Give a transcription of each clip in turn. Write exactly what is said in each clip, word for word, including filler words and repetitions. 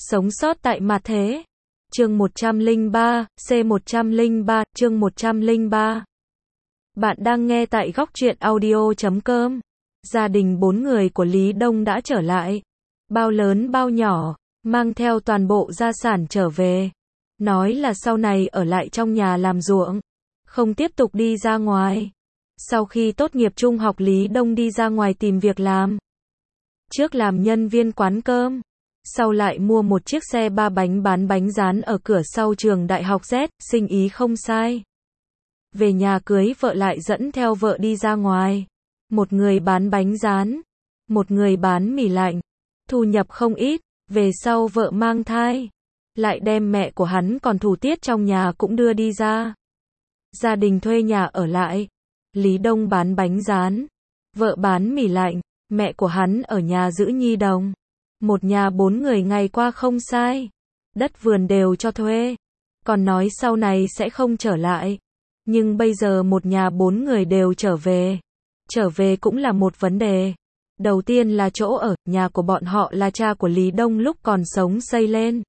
Sống sót tại mặt thế. Chương một trăm lẻ ba, C một trăm lẻ ba, chương một trăm lẻ ba. Bạn đang nghe tại góc truyện audio chấm com. Gia đình bốn người của Lý Đông đã trở lại. Bao lớn bao nhỏ, mang theo toàn bộ gia sản trở về. Nói là sau này ở lại trong nhà làm ruộng, không tiếp tục đi ra ngoài. Sau khi tốt nghiệp trung học Lý Đông đi ra ngoài tìm việc làm. Trước làm nhân viên quán cơm, sau lại mua một chiếc xe ba bánh bán bánh rán ở cửa sau trường đại học Z, sinh ý không sai. Về nhà cưới vợ lại dẫn theo vợ đi ra ngoài. Một người bán bánh rán, một người bán mì lạnh. Thu nhập không ít, về sau vợ mang thai. Lại đem mẹ của hắn còn thủ tiết trong nhà cũng đưa đi ra. Gia đình thuê nhà ở lại. Lý Đông bán bánh rán, vợ bán mì lạnh, mẹ của hắn ở nhà giữ nhi đồng. Một nhà bốn người ngày qua không sai. Đất vườn đều cho thuê. Còn nói sau này sẽ không trở lại. Nhưng bây giờ một nhà bốn người đều trở về. Trở về cũng là một vấn đề. Đầu tiên là chỗ ở, nhà của bọn họ là cha của Lý Đông lúc còn sống xây lên.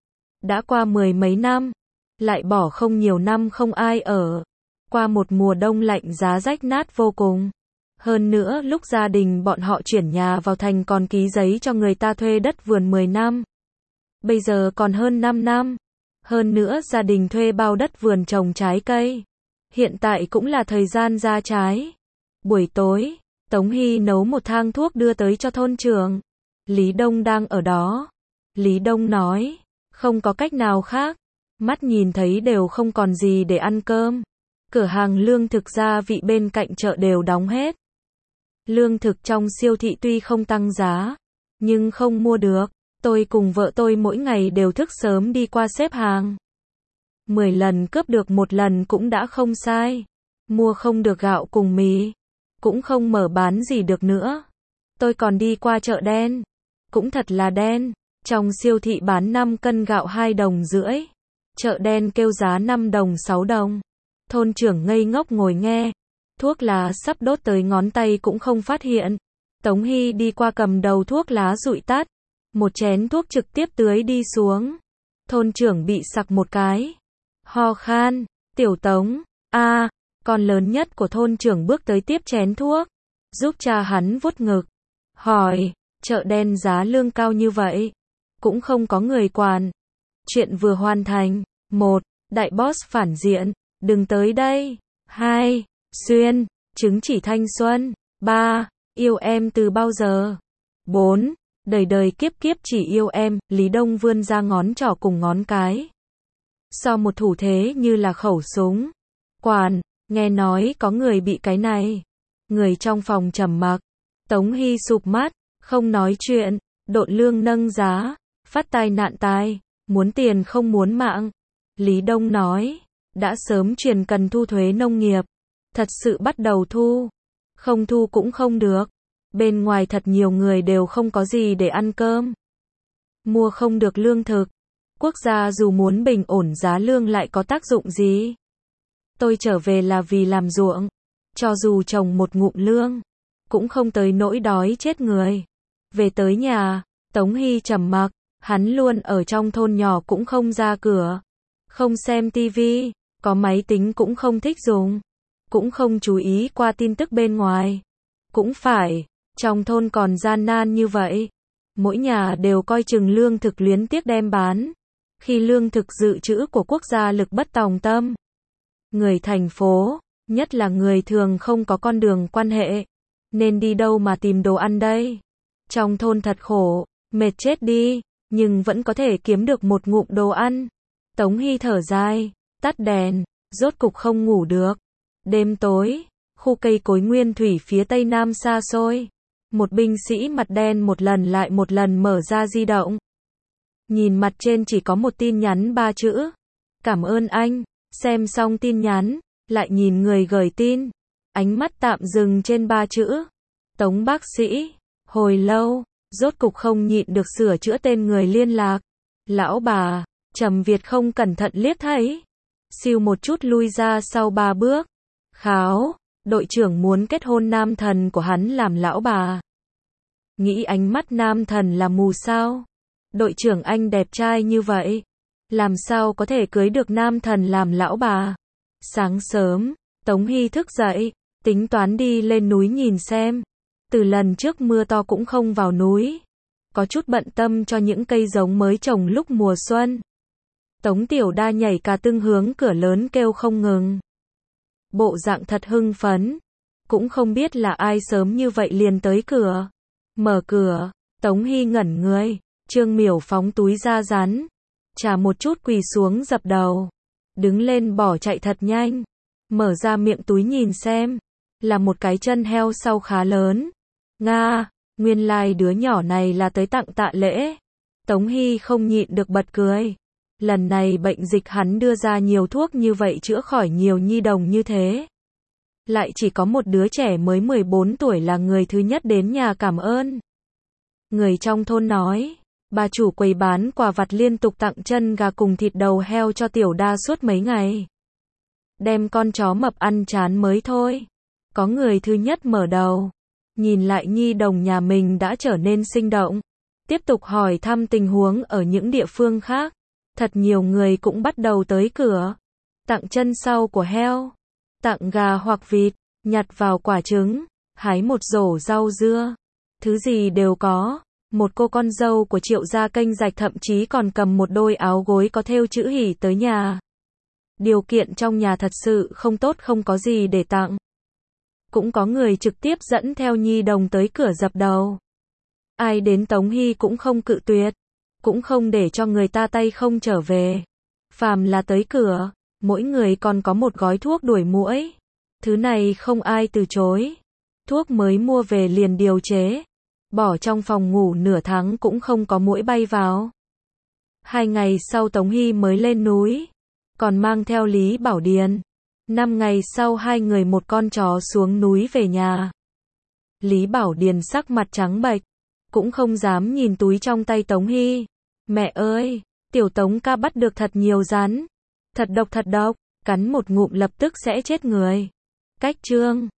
Đã qua mười mấy năm, lại bỏ không nhiều năm không ai ở. Qua một mùa đông lạnh giá rách nát vô cùng. Hơn nữa lúc gia đình bọn họ chuyển nhà vào thành còn ký giấy cho người ta thuê đất vườn mười năm. Bây giờ còn hơn năm năm. Hơn nữa gia đình thuê bao đất vườn trồng trái cây. Hiện tại cũng là thời gian ra trái. Buổi tối, Tống Hy nấu một thang thuốc đưa tới cho thôn trưởng. Lý Đông đang ở đó. Lý Đông nói, không có cách nào khác. Mắt nhìn thấy đều không còn gì để ăn cơm. Cửa hàng lương thực gia vị bên cạnh chợ đều đóng hết. Lương thực trong siêu thị tuy không tăng giá, nhưng không mua được. Tôi cùng vợ tôi mỗi ngày đều thức sớm đi qua xếp hàng. Mười lần cướp được một lần cũng đã không sai. Mua không được gạo cùng mì, cũng không mở bán gì được nữa. Tôi còn đi qua chợ đen, cũng thật là đen. Trong siêu thị bán năm cân gạo hai đồng rưỡi. Chợ đen kêu giá năm đồng sáu đồng. Thôn trưởng ngây ngốc ngồi nghe. Thuốc lá sắp đốt tới ngón tay cũng không phát hiện. Tống Hy đi qua cầm đầu thuốc lá dụi tắt. Một chén thuốc trực tiếp tưới đi xuống. Thôn trưởng bị sặc một cái. Ho khan, tiểu Tống, a à, con lớn nhất của thôn trưởng bước tới tiếp chén thuốc. Giúp cha hắn vuốt ngực. Hỏi, chợ đen giá lương cao như vậy. Cũng không có người quản. Chuyện vừa hoàn thành. Một, đại boss phản diện. Đừng tới đây. Hai, Xuyên, chứng chỉ thanh xuân. Ba, yêu em từ bao giờ. Bốn, đời đời kiếp kiếp chỉ yêu em. Lý Đông vươn ra ngón trỏ cùng ngón cái. So một thủ thế như là khẩu súng. Quản, nghe nói có người bị cái này. Người trong phòng trầm mặc. Tống Hy sụp mắt, không nói chuyện. Độn lương nâng giá, phát tai nạn tai, muốn tiền không muốn mạng. Lý Đông nói, đã sớm truyền cần thu thuế nông nghiệp. Thật sự bắt đầu thu. Không thu cũng không được. Bên ngoài thật nhiều người đều không có gì để ăn cơm. Mua không được lương thực. Quốc gia dù muốn bình ổn giá lương lại có tác dụng gì? Tôi trở về là vì làm ruộng. Cho dù trồng một ngụm lương, cũng không tới nỗi đói chết người. Về tới nhà, Tống Hy trầm mặc. Hắn luôn ở trong thôn nhỏ cũng không ra cửa. Không xem tivi, có máy tính cũng không thích dùng. Cũng không chú ý qua tin tức bên ngoài. Cũng phải, trong thôn còn gian nan như vậy. Mỗi nhà đều coi chừng lương thực luyến tiếc đem bán. Khi lương thực dự trữ của quốc gia lực bất tòng tâm. Người thành phố, nhất là người thường không có con đường quan hệ. Nên đi đâu mà tìm đồ ăn đây? Trong thôn thật khổ, mệt chết đi, nhưng vẫn có thể kiếm được một ngụm đồ ăn. Tống Hy thở dài, tắt đèn, rốt cục không ngủ được. Đêm tối, khu cây cối nguyên thủy phía tây nam xa xôi. Một binh sĩ mặt đen một lần lại một lần mở ra di động. Nhìn mặt trên chỉ có một tin nhắn ba chữ. Cảm ơn anh. Xem xong tin nhắn, lại nhìn người gửi tin. Ánh mắt tạm dừng trên ba chữ. Tống bác sĩ. Hồi lâu, rốt cục không nhịn được sửa chữa tên người liên lạc. Lão bà, Trầm Việt không cẩn thận liếc thấy. Siêu một chút lui ra sau ba bước. Kháo, đội trưởng muốn kết hôn nam thần của hắn làm lão bà. Nghĩ ánh mắt nam thần là mù sao? đội trưởng anh đẹp trai như vậy, làm sao có thể cưới được nam thần làm lão bà. Sáng sớm, Tống Hy thức dậy, tính toán đi lên núi nhìn xem. Từ lần trước mưa to cũng không vào núi, có chút bận tâm cho những cây giống mới trồng lúc mùa xuân. Tống Tiểu Đa nhảy cả tưng hướng cửa lớn kêu không ngừng. Bộ dạng thật hưng phấn, cũng không biết là ai sớm như vậy liền tới cửa. Mở cửa, Tống Hy ngẩn người, Trương Miểu phóng túi ra rán, trà một chút quỳ xuống dập đầu, đứng lên bỏ chạy thật nhanh, mở ra miệng túi nhìn xem, là một cái chân heo sau khá lớn. Nga, nguyên lai like đứa nhỏ này là tới tặng tạ lễ. Tống Hy không nhịn được bật cười. Lần này bệnh dịch hắn đưa ra nhiều thuốc như vậy chữa khỏi nhiều nhi đồng như thế. Lại chỉ có một đứa trẻ mới mười bốn tuổi là người thứ nhất đến nhà cảm ơn. Người trong thôn nói, bà chủ quầy bán quà vặt liên tục tặng chân gà cùng thịt đầu heo cho Tiểu Đa suốt mấy ngày. Đem con chó mập ăn chán mới thôi. Có người thứ nhất mở đầu. Nhìn lại nhi đồng nhà mình đã trở nên sinh động. Tiếp tục hỏi thăm tình huống ở những địa phương khác. Thật nhiều người cũng bắt đầu tới cửa. Tặng chân sau của heo. Tặng gà hoặc vịt. Nhặt vào quả trứng. Hái một rổ rau dưa. Thứ gì đều có. Một cô con dâu của Triệu gia kênh rạch thậm chí còn cầm một đôi áo gối có thêu chữ hỉ tới nhà. Điều kiện trong nhà thật sự không tốt, không có gì để tặng. Cũng có người trực tiếp dẫn theo nhi đồng tới cửa dập đầu. Ai đến Tống Hy cũng không cự tuyệt, cũng không để cho người ta tay không trở về. Phàm là tới cửa, mỗi người còn có một gói thuốc đuổi muỗi. Thứ này không ai từ chối. Thuốc mới mua về liền điều chế, bỏ trong phòng ngủ nửa tháng cũng không có muỗi bay vào. Hai ngày sau Tống Hy mới lên núi, còn mang theo Lý Bảo Điền. Năm ngày sau hai người một con chó xuống núi về nhà. Lý Bảo Điền sắc mặt trắng bệch, cũng không dám nhìn túi trong tay Tống Hy. Mẹ ơi, tiểu Tống ca bắt được thật nhiều rắn. Thật độc thật độc, cắn một ngụm lập tức sẽ chết người. Cách chương